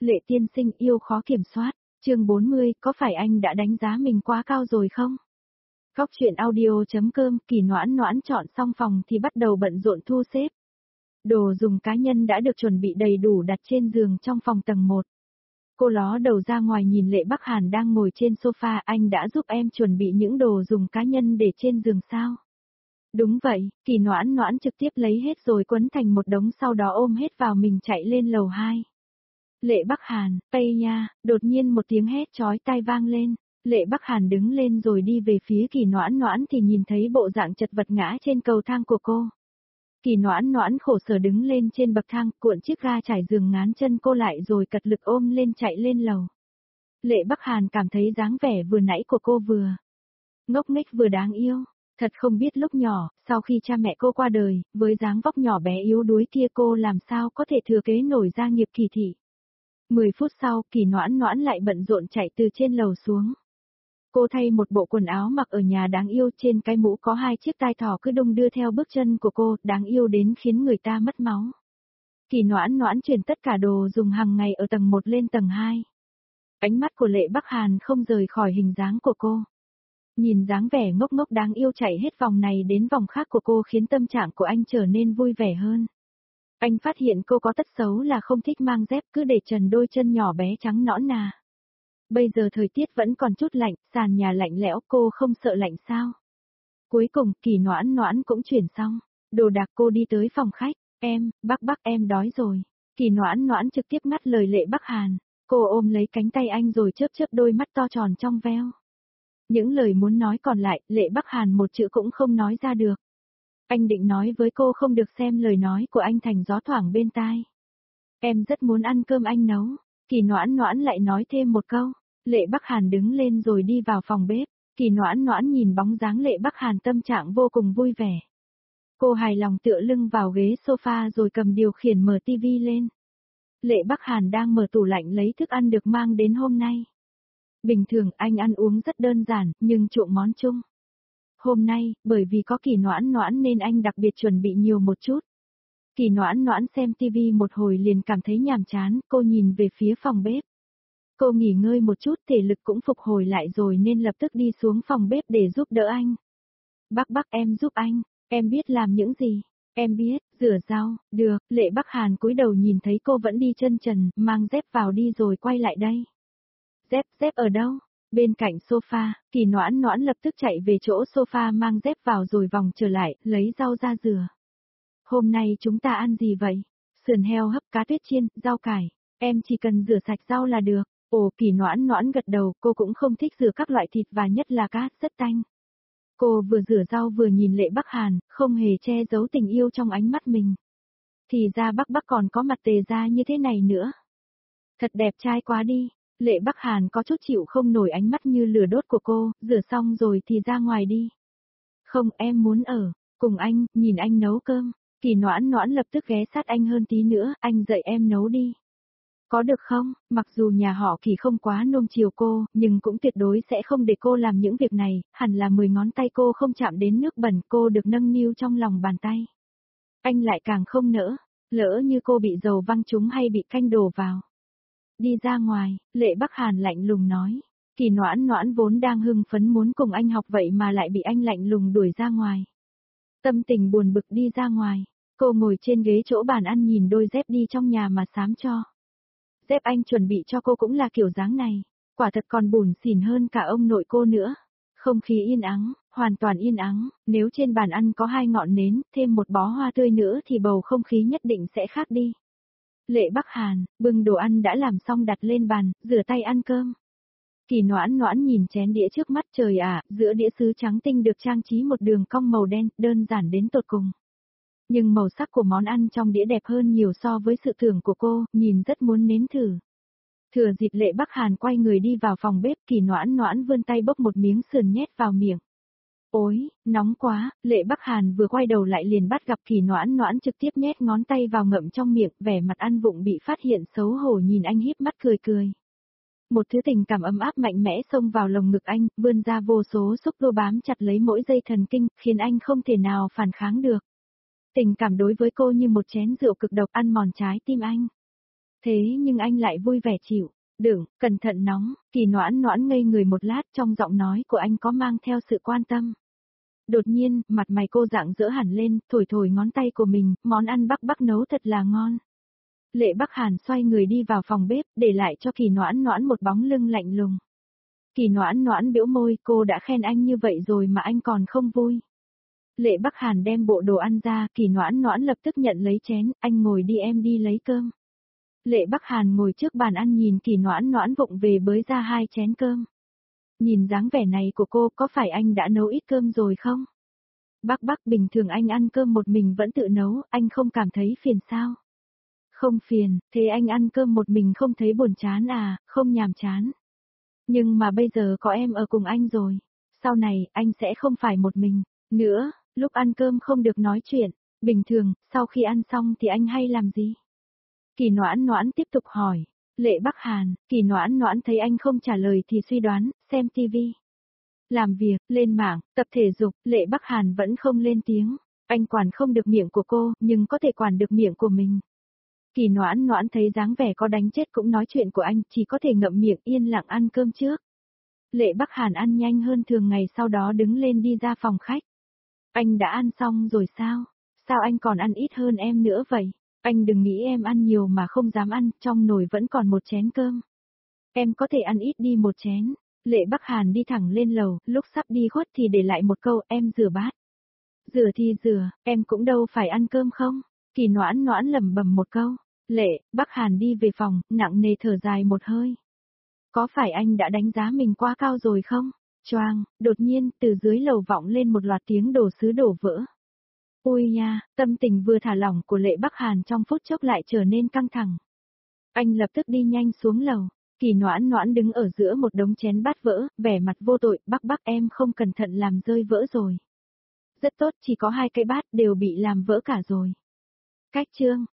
Lệ tiên sinh yêu khó kiểm soát. Chương 40, có phải anh đã đánh giá mình quá cao rồi không? Góc truyện audio.com. Kỳ Noãn Noãn chọn xong phòng thì bắt đầu bận rộn thu xếp. Đồ dùng cá nhân đã được chuẩn bị đầy đủ đặt trên giường trong phòng tầng 1. Cô ló đầu ra ngoài nhìn Lệ Bắc Hàn đang ngồi trên sofa. Anh đã giúp em chuẩn bị những đồ dùng cá nhân để trên giường sao? Đúng vậy, Kỳ Noãn Noãn trực tiếp lấy hết rồi quấn thành một đống, sau đó ôm hết vào mình chạy lên lầu 2. Lệ Bắc Hàn, Tây nha, đột nhiên một tiếng hét chói tai vang lên. Lệ Bắc Hàn đứng lên rồi đi về phía Kỳ Noãn Noãn thì nhìn thấy bộ dạng chật vật ngã trên cầu thang của cô. Kỳ Noãn Noãn khổ sở đứng lên trên bậc thang, cuộn chiếc ga trải giường ngán chân cô lại rồi cật lực ôm lên chạy lên lầu. Lệ Bắc Hàn cảm thấy dáng vẻ vừa nãy của cô vừa ngốc nghếch vừa đáng yêu. Thật không biết lúc nhỏ, sau khi cha mẹ cô qua đời, với dáng vóc nhỏ bé yếu đuối kia cô làm sao có thể thừa kế nổi gia nghiệp Kỳ thị. 10 phút sau, Kỳ Noãn Noãn lại bận rộn chạy từ trên lầu xuống. Cô thay một bộ quần áo mặc ở nhà đáng yêu, trên cái mũ có 2 chiếc tai thỏ cứ đung đưa theo bước chân của cô, đáng yêu đến khiến người ta mất máu. Kỳ Noãn Noãn chuyển tất cả đồ dùng hàng ngày ở tầng 1 lên tầng 2. Ánh mắt của Lệ Bắc Hàn không rời khỏi hình dáng của cô. Nhìn dáng vẻ ngốc ngốc đáng yêu chạy hết vòng này đến vòng khác của cô khiến tâm trạng của anh trở nên vui vẻ hơn. Anh phát hiện cô có tật xấu là không thích mang dép, cứ để trần đôi chân nhỏ bé trắng nõn nà. Bây giờ thời tiết vẫn còn chút lạnh, sàn nhà lạnh lẽo, cô không sợ lạnh sao? Cuối cùng, Kỳ Noãn Noãn cũng chuyển xong. Đồ đạc cô đi tới phòng khách. Bác em đói rồi. Kỳ Noãn Noãn trực tiếp ngắt lời Lệ Bắc Hàn. Cô ôm lấy cánh tay anh rồi chớp chớp đôi mắt to tròn trong veo. Những lời muốn nói còn lại, Lệ Bắc Hàn một chữ cũng không nói ra được. Anh định nói với cô không được xem lời nói của anh thành gió thoảng bên tai. Em rất muốn ăn cơm anh nấu. Kỳ Noãn Noãn lại nói thêm một câu. Lệ Bắc Hàn đứng lên rồi đi vào phòng bếp. Kỳ Noãn Noãn nhìn bóng dáng Lệ Bắc Hàn tâm trạng vô cùng vui vẻ. Cô hài lòng tựa lưng vào ghế sofa rồi cầm điều khiển mở tivi lên. Lệ Bắc Hàn đang mở tủ lạnh lấy thức ăn được mang đến hôm nay. Bình thường anh ăn uống rất đơn giản, nhưng chuộng món chung. Hôm nay, bởi vì có Kỳ Noãn Noãn nên anh đặc biệt chuẩn bị nhiều một chút. Kỳ Noãn Noãn xem tivi một hồi liền cảm thấy nhàm chán, cô nhìn về phía phòng bếp. Cô nghỉ ngơi một chút, thể lực cũng phục hồi lại rồi nên lập tức đi xuống phòng bếp để giúp đỡ anh. Bác em giúp anh, em biết làm những gì? Em biết, rửa rau, được. Lệ Bắc Hàn cúi đầu nhìn thấy cô vẫn đi chân trần, mang dép vào đi rồi quay lại đây. Dép ở đâu? Bên cạnh sofa. Kỳ Noãn Noãn lập tức chạy về chỗ sofa mang dép vào rồi vòng trở lại, lấy rau ra rửa. Hôm nay chúng ta ăn gì vậy? Sườn heo hấp, cá tuyết chiên, rau cải. Em chỉ cần rửa sạch rau là được. Ồ, Kỳ Noãn Noãn gật đầu, cô cũng không thích rửa các loại thịt và nhất là cá, rất tanh. Cô vừa rửa rau vừa nhìn Lệ Bắc Hàn, không hề che giấu tình yêu trong ánh mắt mình. Thì ra bác còn có mặt tề ra như thế này nữa. Thật đẹp trai quá đi. Lệ Bắc Hàn có chút chịu không nổi ánh mắt như lửa đốt của cô, rửa xong rồi thì ra ngoài đi. Không, em muốn ở cùng anh, nhìn anh nấu cơm. Kỳ Noãn Noãn lập tức ghé sát anh hơn tí nữa, anh dạy em nấu đi. Có được không? Mặc dù nhà họ Kỳ không quá nuông chiều cô, nhưng cũng tuyệt đối sẽ không để cô làm những việc này, hẳn là 10 ngón tay cô không chạm đến nước bẩn, cô được nâng niu trong lòng bàn tay. Anh lại càng không nỡ, lỡ như cô bị dầu văng trúng hay bị canh đổ vào. Đi ra ngoài, Lệ Bắc Hàn lạnh lùng nói. Kỳ Noãn Noãn vốn đang hưng phấn muốn cùng anh học vậy mà lại bị anh lạnh lùng đuổi ra ngoài. Tâm tình buồn bực đi ra ngoài, cô ngồi trên ghế chỗ bàn ăn nhìn đôi dép đi trong nhà mà xám cho. Dép anh chuẩn bị cho cô cũng là kiểu dáng này, quả thật còn bủn xỉn hơn cả ông nội cô nữa. Không khí yên ắng, hoàn toàn yên ắng, nếu trên bàn ăn có 2 ngọn nến, thêm một bó hoa tươi nữa thì bầu không khí nhất định sẽ khác đi. Lệ Bắc Hàn, bưng đồ ăn đã làm xong đặt lên bàn, rửa tay ăn cơm. Kỳ Noãn Noãn nhìn chén đĩa trước mắt, trời ạ, giữa đĩa sứ trắng tinh được trang trí một đường cong màu đen, đơn giản đến tột cùng. Nhưng màu sắc của món ăn trong đĩa đẹp hơn nhiều so với sự tưởng của cô, nhìn rất muốn nếm thử. Thừa dịp Lệ Bắc Hàn quay người đi vào phòng bếp, Kỳ Noãn Noãn vươn tay bốc một miếng sườn nhét vào miệng. Ôi, nóng quá, Lệ Bắc Hàn vừa quay đầu lại liền bắt gặp Kỳ Noãn Noãn trực tiếp nhét ngón tay vào ngậm trong miệng, vẻ mặt ăn vụng bị phát hiện xấu hổ nhìn anh híp mắt cười cười. Một thứ tình cảm ấm áp mạnh mẽ xông vào lồng ngực anh, vươn ra vô số xúc tu bám chặt lấy mỗi dây thần kinh, khiến anh không thể nào phản kháng được. Tình cảm đối với cô như một chén rượu cực độc ăn mòn trái tim anh. Thế nhưng anh lại vui vẻ chịu. Đừng, cẩn thận nóng, Kỳ Noãn Noãn ngây người một lát, trong giọng nói của anh có mang theo sự quan tâm. Đột nhiên, mặt mày cô rạng rỡ hẳn lên, thổi thổi ngón tay của mình, món ăn Bắc Bắc nấu thật là ngon. Lệ Bắc Hàn xoay người đi vào phòng bếp, để lại cho Kỳ Noãn Noãn một bóng lưng lạnh lùng. Kỳ Noãn Noãn bĩu môi, cô đã khen anh như vậy rồi mà anh còn không vui. Lệ Bắc Hàn đem bộ đồ ăn ra, Kỳ Noãn Noãn lập tức nhận lấy chén, anh ngồi đi em đi lấy cơm. Lệ Bắc Hàn ngồi trước bàn ăn nhìn Kỳ Noãn Noãn vụng về bới ra 2 chén cơm. Nhìn dáng vẻ này của cô, có phải anh đã nấu ít cơm rồi không? Bắc Bắc, bình thường anh ăn cơm một mình vẫn tự nấu, anh không cảm thấy phiền sao? Không phiền, thế anh ăn cơm một mình không thấy buồn chán à, không nhàm chán. Nhưng mà bây giờ có em ở cùng anh rồi. Sau này, anh sẽ không phải một mình. Nữa, lúc ăn cơm không được nói chuyện. Bình thường, sau khi ăn xong thì anh hay làm gì? Kỳ Noãn Noãn tiếp tục hỏi. Lệ Bắc Hàn, Kỳ Noãn Noãn thấy anh không trả lời thì suy đoán, xem tivi. Làm việc, lên mạng, tập thể dục, Lệ Bắc Hàn vẫn không lên tiếng. Anh quản không được miệng của cô, nhưng có thể quản được miệng của mình. Kỳ Noãn Noãn thấy dáng vẻ có đánh chết cũng nói chuyện của anh, chỉ có thể ngậm miệng yên lặng ăn cơm trước. Lệ Bắc Hàn ăn nhanh hơn thường ngày, sau đó đứng lên đi ra phòng khách. Anh đã ăn xong rồi sao? Sao anh còn ăn ít hơn em nữa vậy? Anh đừng nghĩ em ăn nhiều mà không dám ăn, trong nồi vẫn còn một chén cơm. Em có thể ăn ít đi một chén. Lệ Bắc Hàn đi thẳng lên lầu, lúc sắp đi khuất thì để lại một câu, em rửa bát. Rửa thì rửa, em cũng đâu phải ăn cơm không? Kỳ Noãn Noãn lẩm bẩm một câu. Lệ Bắc Hàn đi về phòng, nặng nề thở dài một hơi. Có phải anh đã đánh giá mình quá cao rồi không? Choang, đột nhiên, từ dưới lầu vọng lên một loạt tiếng đồ sứ đổ vỡ. Ôi nha, tâm tình vừa thả lỏng của Lệ Bắc Hàn trong phút chốc lại trở nên căng thẳng. Anh lập tức đi nhanh xuống lầu. Kỳ Noãn Noãn đứng ở giữa một đống chén bát vỡ, vẻ mặt vô tội, Bắc Bắc em không cẩn thận làm rơi vỡ rồi. Rất tốt, chỉ có 2 cái bát đều bị làm vỡ cả rồi. Cách chương